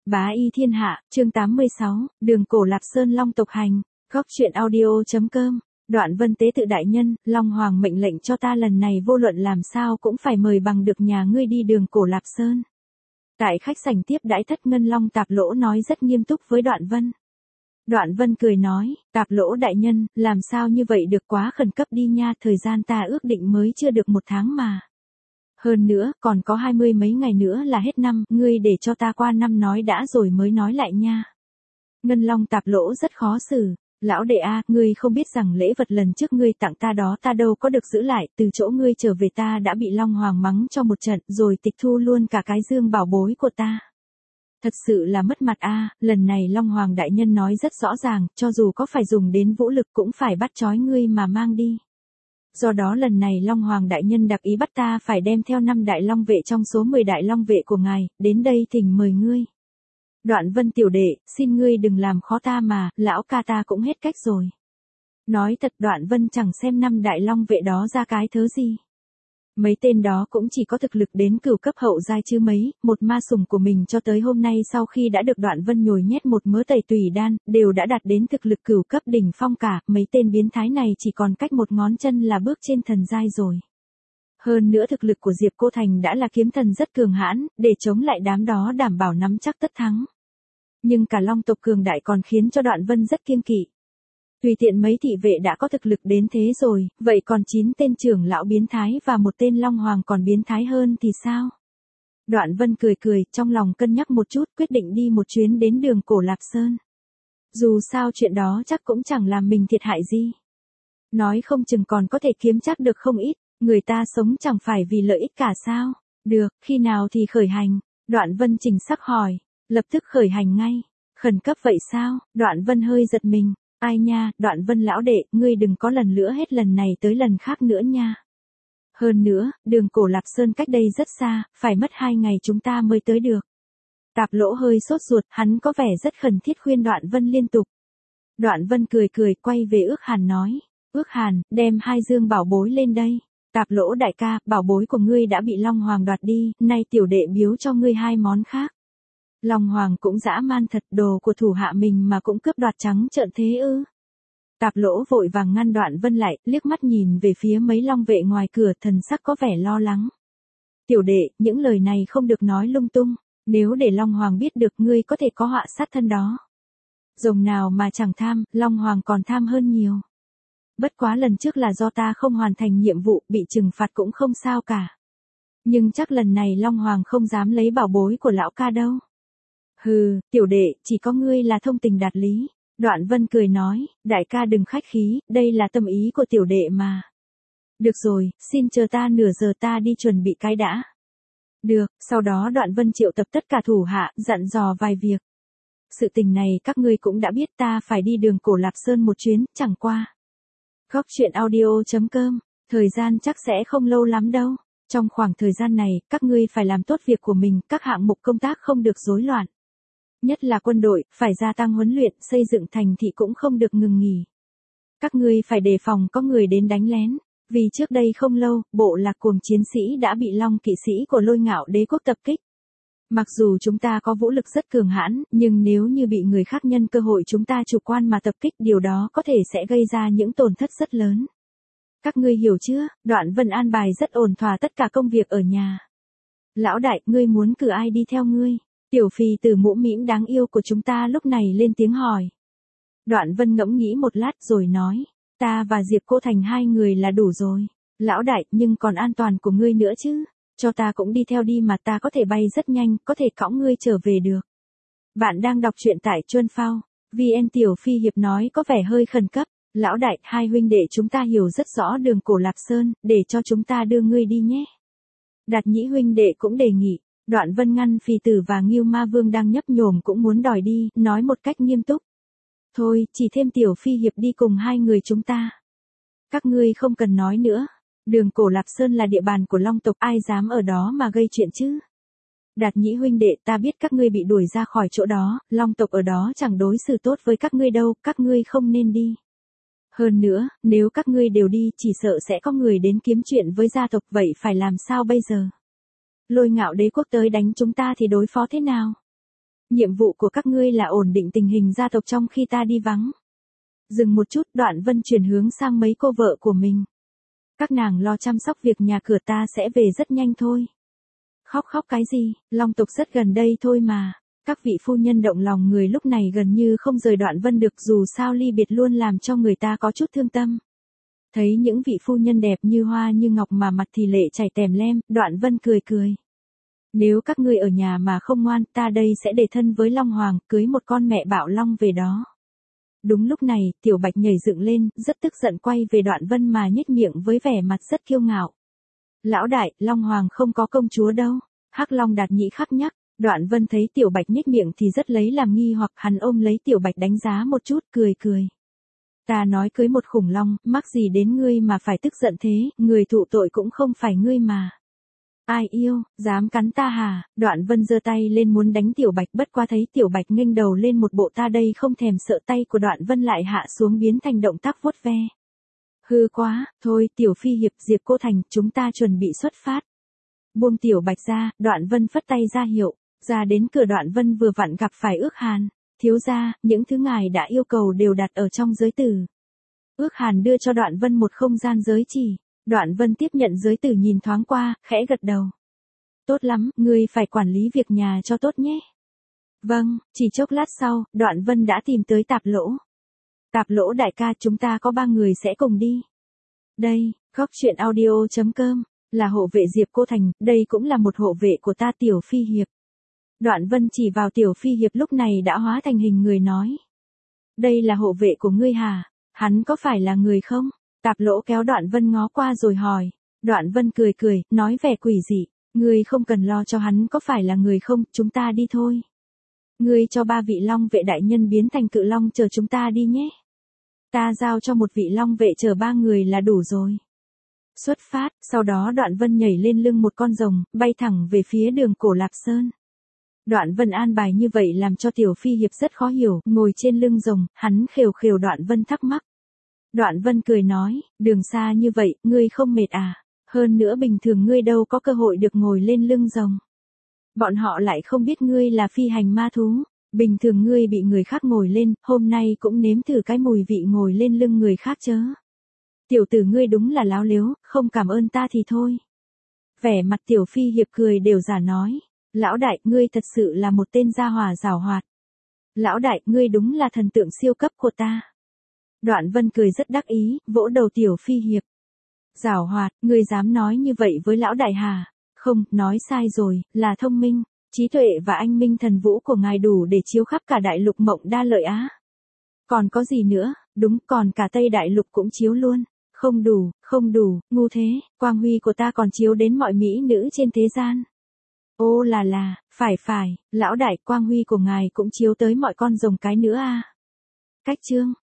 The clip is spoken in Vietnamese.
Bá y thiên hạ, chương 86, đường cổ Lạp Sơn Long tộc hành, góc truyện audio.com. Đoạn Vân tế tự đại nhân, Long Hoàng mệnh lệnh cho ta lần này vô luận làm sao cũng phải mời bằng được nhà ngươi đi đường cổ Lạp Sơn. Tại khách sảnh tiếp đãi Thất Ngân Long Tạp Lỗ nói rất nghiêm túc với Đoạn Vân. Đoạn Vân cười nói, Tạp Lỗ đại nhân, làm sao như vậy được, quá khẩn cấp đi nha, thời gian ta ước định mới chưa được 1 tháng mà. Hơn nữa, còn có 20 mấy ngày nữa là hết năm, ngươi để cho ta qua năm nói đã rồi mới nói lại nha. Ngân Long Tạp Lỗ rất khó xử, lão đệ a, ngươi không biết rằng lễ vật lần trước ngươi tặng ta đó ta đâu có được giữ lại, từ chỗ ngươi trở về ta đã bị Long Hoàng mắng cho một trận, rồi tịch thu luôn cả cái dương bảo bối của ta. Thật sự là mất mặt a, lần này Long Hoàng đại nhân nói rất rõ ràng, cho dù có phải dùng đến vũ lực cũng phải bắt trói ngươi mà mang đi. Do đó lần này Long Hoàng đại nhân đặc ý bắt ta phải đem theo 5 đại long vệ trong số 10 đại long vệ của ngài, đến đây thỉnh mời ngươi. Đoạn Vân tiểu đệ, xin ngươi đừng làm khó ta mà, lão ca ta cũng hết cách rồi. Nói thật, Đoạn Vân chẳng xem 5 đại long vệ đó ra cái thớ gì. Mấy tên đó cũng chỉ có thực lực đến cửu cấp hậu giai chứ mấy, một ma sủng của mình cho tới hôm nay sau khi đã được Đoạn Vân nhồi nhét một mớ tẩy tùy đan, đều đã đạt đến thực lực cửu cấp đỉnh phong cả, mấy tên biến thái này chỉ còn cách một ngón chân là bước trên thần giai rồi. Hơn nữa thực lực của Diệp Cô Thành đã là kiếm thần rất cường hãn, để chống lại đám đó đảm bảo nắm chắc tất thắng. Nhưng cả long tộc cường đại còn khiến cho Đoạn Vân rất kiêng kỵ. Tùy tiện mấy thị vệ đã có thực lực đến thế rồi, vậy còn 9 tên trưởng lão biến thái và một tên Long Hoàng còn biến thái hơn thì sao? Đoạn Vân cười cười, trong lòng cân nhắc một chút, quyết định đi một chuyến đến đường cổ Lạp Sơn. Dù sao chuyện đó chắc cũng chẳng làm mình thiệt hại gì. Nói không chừng còn có thể kiếm chắc được không ít, người ta sống chẳng phải vì lợi ích cả sao? Được, khi nào thì khởi hành? Đoạn Vân chỉnh sắc hỏi, lập tức khởi hành ngay. Khẩn cấp vậy sao? Đoạn Vân hơi giật mình. Ai nha, Đoạn Vân lão đệ, ngươi đừng có lần nữa hết lần này tới lần khác nữa nha. Hơn nữa, đường cổ Lạp Sơn cách đây rất xa, phải mất 2 ngày chúng ta mới tới được. Tạp Lỗ hơi sốt ruột, hắn có vẻ rất khẩn thiết khuyên Đoạn Vân liên tục. Đoạn Vân cười cười, quay về Ước Hàn nói, Ước Hàn, đem 2 dương bảo bối lên đây. Tạp Lỗ đại ca, bảo bối của ngươi đã bị Long Hoàng đoạt đi, nay tiểu đệ biếu cho ngươi 2 món khác. Long Hoàng cũng dã man thật, đồ của thủ hạ mình mà cũng cướp đoạt trắng trợn thế ư? Tạp Lỗ vội vàng ngăn Đoạn Vân lại, liếc mắt nhìn về phía mấy long vệ ngoài cửa, thần sắc có vẻ lo lắng. Tiểu đệ, những lời này không được nói lung tung, nếu để Long Hoàng biết được ngươi có thể có họa sát thân đó. Rồng nào mà chẳng tham, Long Hoàng còn tham hơn nhiều. Bất quá lần trước là do ta không hoàn thành nhiệm vụ, bị trừng phạt cũng không sao cả. Nhưng chắc lần này Long Hoàng không dám lấy bảo bối của lão ca đâu. Hừ, tiểu đệ, chỉ có ngươi là thông tình đạt lý. Đoạn Vân cười nói, đại ca đừng khách khí, đây là tâm ý của tiểu đệ mà. Được rồi, xin chờ ta nửa giờ ta đi chuẩn bị cái đã. Được, sau đó Đoạn Vân triệu tập tất cả thủ hạ, dặn dò vài việc. Sự tình này các ngươi cũng đã biết, ta phải đi đường cổ Lạp Sơn một chuyến, chẳng qua. Góc truyện audio.com, thời gian chắc sẽ không lâu lắm đâu. Trong khoảng thời gian này, các ngươi phải làm tốt việc của mình, các hạng mục công tác không được rối loạn. Nhất là quân đội, phải gia tăng huấn luyện, xây dựng thành thị cũng không được ngừng nghỉ. Các ngươi phải đề phòng có người đến đánh lén, vì trước đây không lâu, bộ lạc cuồng chiến sĩ đã bị Long kỵ sĩ của Lôi Ngạo Đế quốc tập kích. Mặc dù chúng ta có vũ lực rất cường hãn, nhưng nếu như bị người khác nhân cơ hội chúng ta chủ quan mà tập kích, điều đó có thể sẽ gây ra những tổn thất rất lớn. Các ngươi hiểu chưa? Đoạn Vân an bài rất ổn thỏa tất cả công việc ở nhà. Lão đại, ngươi muốn cử ai đi theo ngươi? Tiểu phi tử mũ mĩm đáng yêu của chúng ta lúc này lên tiếng hỏi. Đoạn Vân ngẫm nghĩ một lát rồi nói, ta và Diệp Cô Thành 2 người là đủ rồi. Lão đại, nhưng còn an toàn của ngươi nữa chứ? Cho ta cũng đi theo đi mà, ta có thể bay rất nhanh, có thể cõng ngươi trở về được. Bạn đang đọc truyện tại Chuân Phao. VN Tiểu Phi Hiệp nói có vẻ hơi khẩn cấp. Lão đại, 2 huynh đệ chúng ta hiểu rất rõ đường cổ Lạp Sơn, để cho chúng ta đưa ngươi đi nhé. Đạt Nhĩ huynh đệ cũng đề nghị. Đoạn Vân ngăn Phi Tử và Ngưu Ma Vương đang nhấp nhổm cũng muốn đòi đi, nói một cách nghiêm túc. Thôi, chỉ thêm Tiểu Phi Hiệp đi cùng 2 người chúng ta. Các ngươi không cần nói nữa. Đường cổ Lạp Sơn là địa bàn của Long tộc, ai dám ở đó mà gây chuyện chứ? Đạt Nhĩ huynh đệ, ta biết các ngươi bị đuổi ra khỏi chỗ đó, Long tộc ở đó chẳng đối xử tốt với các ngươi đâu, các ngươi không nên đi. Hơn nữa, nếu các ngươi đều đi, chỉ sợ sẽ có người đến kiếm chuyện với gia tộc, vậy phải làm sao bây giờ? Lôi Ngạo Đế quốc tới đánh chúng ta thì đối phó thế nào? Nhiệm vụ của các ngươi là ổn định tình hình gia tộc trong khi ta đi vắng. Dừng một chút, Đoạn Vân chuyển hướng sang mấy cô vợ của mình. Các nàng lo chăm sóc việc nhà cửa, ta sẽ về rất nhanh thôi. Khóc khóc cái gì, Long tộc rất gần đây thôi mà. Các vị phu nhân động lòng người lúc này gần như không rời Đoạn Vân được, dù sao ly biệt luôn làm cho người ta có chút thương tâm. Thấy những vị phu nhân đẹp như hoa như ngọc mà mặt thì lệ chảy tèm lem, Đoạn Vân cười cười. Nếu các ngươi ở nhà mà không ngoan, ta đây sẽ để thân với Long Hoàng, cưới một con mẹ bạo long về đó. Đúng lúc này, Tiểu Bạch nhảy dựng lên, rất tức giận quay về Đoạn Vân mà nhếch miệng với vẻ mặt rất kiêu ngạo. Lão đại, Long Hoàng không có công chúa đâu. Hắc Long Đạt Nhĩ khắc nhắc. Đoạn Vân thấy Tiểu Bạch nhếch miệng thì rất lấy làm nghi hoặc, hắn ôm lấy Tiểu Bạch đánh giá một chút, cười cười. Ta nói cưới một khủng long, mắc gì đến ngươi mà phải tức giận thế, người thụ tội cũng không phải ngươi mà. Ai yêu, dám cắn ta hả? Đoạn Vân giơ tay lên muốn đánh Tiểu Bạch, bất qua thấy Tiểu Bạch nghênh đầu lên một bộ ta đây không thèm sợ, tay của Đoạn Vân lại hạ xuống biến thành động tác vuốt ve. Hư quá, thôi Tiểu Phi Hiệp, Diệp Cô Thành, chúng ta chuẩn bị xuất phát. Buông Tiểu Bạch ra, Đoạn Vân phất tay ra hiệu, ra đến cửa Đoạn Vân vừa vặn gặp phải Ước Hàn. Thiếu gia, những thứ ngài đã yêu cầu đều đặt ở trong giới tử. Ước Hàn đưa cho Đoạn Vân một không gian giới chỉ. Đoạn Vân tiếp nhận giới tử nhìn thoáng qua, khẽ gật đầu. Tốt lắm, ngươi phải quản lý việc nhà cho tốt nhé. Vâng, chỉ chốc lát sau, Đoạn Vân đã tìm tới Tạp Lỗ. Tạp Lỗ đại ca, chúng ta có 3 người sẽ cùng đi. Đây, góc truyện audio.com, là hộ vệ Diệp Cô Thành, đây cũng là một hộ vệ của ta Tiểu Phi Hiệp. Đoạn Vân chỉ vào Tiểu Phi Hiệp lúc này đã hóa thành hình người nói. Đây là hộ vệ của ngươi hả? Hắn có phải là người không? Tạp Lỗ kéo Đoạn Vân ngó qua rồi hỏi. Đoạn Vân cười cười, nói vẻ quỷ dị. Ngươi không cần lo cho hắn có phải là người không, chúng ta đi thôi. Ngươi cho 3 vị long vệ đại nhân biến thành cự long chờ chúng ta đi nhé. Ta giao cho một vị long vệ chờ 3 người là đủ rồi. Xuất phát, sau đó Đoạn Vân nhảy lên lưng một con rồng, bay thẳng về phía đường Cổ Lạp Sơn. Đoạn Vân an bài như vậy làm cho Tiểu Phi Hiệp rất khó hiểu, ngồi trên lưng rồng, hắn khều khều Đoạn Vân thắc mắc. Đoạn Vân cười nói, đường xa như vậy, ngươi không mệt à? Hơn nữa bình thường ngươi đâu có cơ hội được ngồi lên lưng rồng. Bọn họ lại không biết ngươi là phi hành ma thú. Bình thường ngươi bị người khác ngồi lên, hôm nay cũng nếm thử cái mùi vị ngồi lên lưng người khác chớ. Tiểu tử ngươi đúng là láo liếu, không cảm ơn ta thì thôi. Vẻ mặt Tiểu Phi Hiệp cười đều giả nói. Lão đại, ngươi thật sự là một tên gia hỏa giảo hoạt. Lão đại, ngươi đúng là thần tượng siêu cấp của ta. Đoạn Vân cười rất đắc ý, vỗ đầu Tiểu Phi Hiệp. Giảo hoạt, ngươi dám nói như vậy với lão đại hả? Không, nói sai rồi, là thông minh, trí tuệ và anh minh thần vũ của ngài đủ để chiếu khắp cả đại lục Mộng Đa Lợi Á. Còn có gì nữa, đúng, còn cả Tây Đại Lục cũng chiếu luôn. Không đủ, ngu thế, quang huy của ta còn chiếu đến mọi mỹ nữ trên thế gian. Ô là, phải, lão đại, quang huy của ngài cũng chiếu tới mọi con rồng cái nữa à. Cách chương.